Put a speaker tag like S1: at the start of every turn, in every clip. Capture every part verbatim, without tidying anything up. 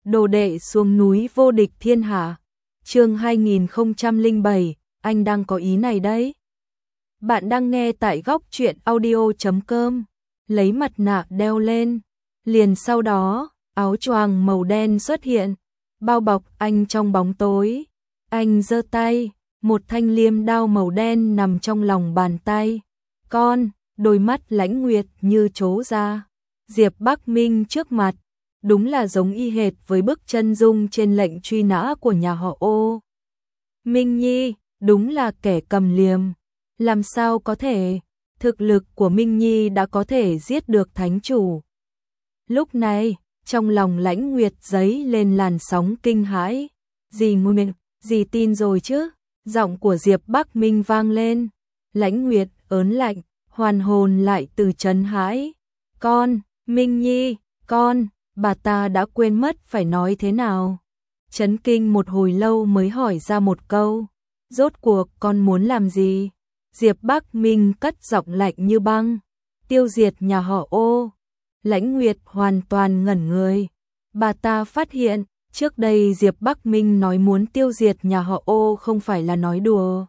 S1: Đồ đệ xuống núi vô địch thiên hạ. Chương hai nghìn không trăm lẻ bảy, anh đang có ý này đấy. Bạn đang nghe tại góc truyện audio chấm com. Lấy mặt nạ đeo lên. Liền sau đó, áo choàng màu đen xuất hiện, bao bọc anh trong bóng tối. Anh giơ tay, một thanh liêm đao màu đen nằm trong lòng bàn tay. Con, đôi mắt Lãnh Nguyệt như trố ra. Diệp Bắc Minh trước mặt, đúng là giống y hệt với bức chân dung trên lệnh truy nã của nhà họ Ô. Minh Nhi, đúng là kẻ cầm liềm. Làm sao có thể, thực lực của Minh Nhi đã có thể giết được thánh chủ. Lúc này, trong lòng Lãnh Nguyệt dấy lên làn sóng kinh hãi. Dì Nguyệt, dì tin rồi chứ? Giọng của Diệp Bắc Minh vang lên. Lãnh Nguyệt ớn lạnh, hoàn hồn lại từ trấn hãi. Con, Minh Nhi, con, bà ta đã quên mất phải nói thế nào. Chấn kinh một hồi lâu mới hỏi ra một câu. Rốt cuộc con muốn làm gì? Diệp Bắc Minh cất giọng lạnh như băng. Tiêu diệt nhà họ Ô. Lãnh Nguyệt hoàn toàn ngẩn người. Bà ta phát hiện, trước đây Diệp Bắc Minh nói muốn tiêu diệt nhà họ Ô không phải là nói đùa,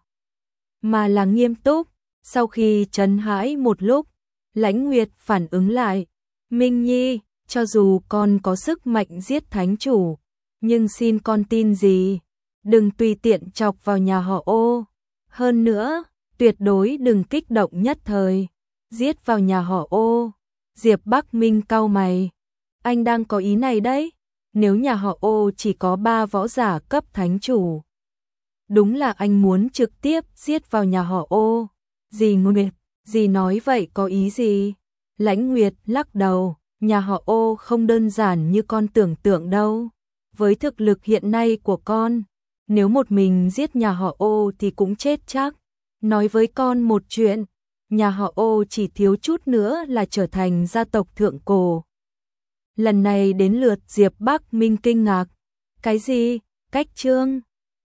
S1: mà là nghiêm túc. Sau khi trấn hãi một lúc, Lãnh Nguyệt phản ứng lại. Minh Nhi, cho dù con có sức mạnh giết thánh chủ, nhưng xin con tin gì, đừng tùy tiện chọc vào nhà họ Ô. Hơn nữa, tuyệt đối đừng kích động nhất thời, giết vào nhà họ Ô. Diệp Bắc Minh cau mày. Anh đang có ý này đấy, nếu nhà họ Ô chỉ có ba võ giả cấp thánh chủ. Đúng là anh muốn trực tiếp giết vào nhà họ Ô. Dì Nguyệt, dì nói vậy có ý gì? Lãnh Nguyệt lắc đầu, nhà họ Ô không đơn giản như con tưởng tượng đâu. Với thực lực hiện nay của con, nếu một mình giết nhà họ Ô thì cũng chết chắc. Nói với con một chuyện, nhà họ Ô chỉ thiếu chút nữa là trở thành gia tộc thượng cổ. Lần này đến lượt Diệp Bắc Minh kinh ngạc. Cái gì? Cách chương?